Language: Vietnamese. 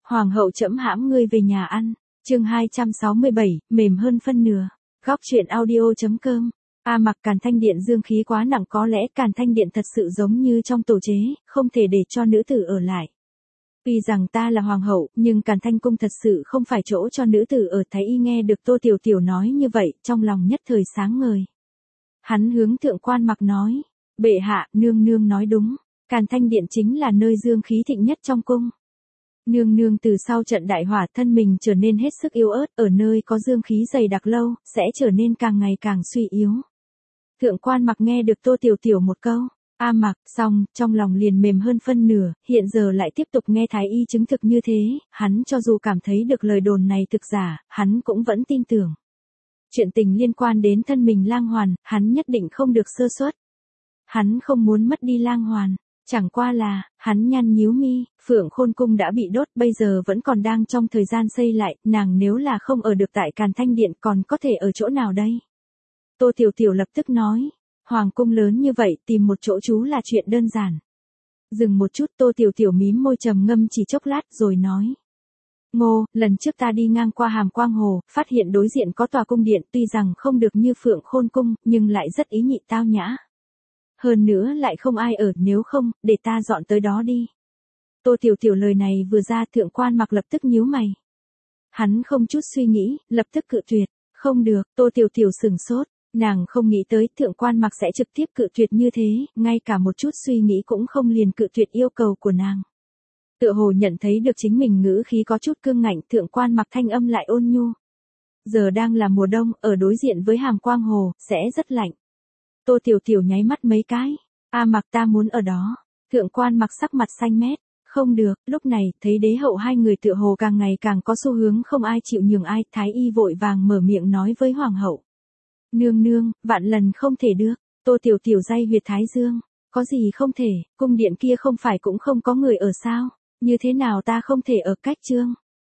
Hoàng hậu trẫm hãm ngươi về nhà ăn. Chương 267, mềm hơn phân nửa. Góc truyện audio.com. Mặc Càn Thanh Điện dương khí quá nặng, có lẽ Càn Thanh Điện thật sự giống như trong tổ chế, không thể để cho nữ tử ở lại. Tuy rằng ta là hoàng hậu, nhưng Càn Thanh cung thật sự không phải chỗ cho nữ tử ở. Thái y nghe được Tô Tiểu Tiểu nói như vậy, trong lòng nhất thời sáng ngời. Hắn hướng Thượng Quan Mặc nói, bệ hạ, nương nương nói đúng, Càn Thanh Điện chính là nơi dương khí thịnh nhất trong cung. Nương nương từ sau trận đại hỏa thân mình trở nên hết sức yếu ớt, ở nơi có dương khí dày đặc lâu, sẽ trở nên càng ngày càng suy yếu. Thượng Quan Mặc nghe được Tô Tiểu Tiểu một câu, Mặc, xong, trong lòng liền mềm hơn phân nửa, hiện giờ lại tiếp tục nghe Thái y chứng thực như thế, hắn cho dù cảm thấy được lời đồn này thực giả, hắn cũng vẫn tin tưởng. Chuyện tình liên quan đến thân mình Lang Hoàn, hắn nhất định không được sơ suất. Hắn không muốn mất đi Lang Hoàn. Chẳng qua là, hắn nhăn nhíu mi, Phượng Khôn cung đã bị đốt, bây giờ vẫn còn đang trong thời gian xây lại, nàng nếu là không ở được tại Càn Thanh Điện còn có thể ở chỗ nào đây? Tô Tiểu Tiểu lập tức nói, hoàng cung lớn như vậy, tìm một chỗ trú là chuyện đơn giản. Dừng một chút, Tô Tiểu Tiểu mím môi trầm ngâm chỉ chốc lát rồi nói. Ngô, lần trước ta đi ngang qua Hàm Quang Hồ, phát hiện đối diện có tòa cung điện, tuy rằng không được như Phượng Khôn cung, nhưng lại rất ý nhị tao nhã. Hơn nữa lại không ai ở, nếu không, để ta dọn tới đó đi. Tô Tiểu Tiểu lời này vừa ra, Thượng Quan Mặc lập tức nhíu mày. Hắn không chút suy nghĩ, lập tức cự tuyệt. Không được, Tô Tiểu Tiểu sừng sốt, nàng không nghĩ tới Thượng Quan Mặc sẽ trực tiếp cự tuyệt như thế, ngay cả một chút suy nghĩ cũng không, liền cự tuyệt yêu cầu của nàng. Tựa hồ nhận thấy được chính mình ngữ khí có chút cương ngạnh, Thượng Quan Mặc thanh âm lại ôn nhu. Giờ đang là mùa đông, ở đối diện với Hàm Quang Hồ, sẽ rất lạnh. Tô Tiểu Tiểu nháy mắt mấy cái. Mặc, ta muốn ở đó. Thượng Quan Mặc sắc mặt xanh mét. Không được, lúc này, thấy đế hậu hai người tựa hồ càng ngày càng có xu hướng không ai chịu nhường ai, Thái y vội vàng mở miệng nói với hoàng hậu. Nương nương, vạn lần không thể được. Tô Tiểu Tiểu day huyệt thái dương. Có gì không thể, cung điện kia không phải cũng không có người ở sao? Như thế nào ta không thể ở cách trương?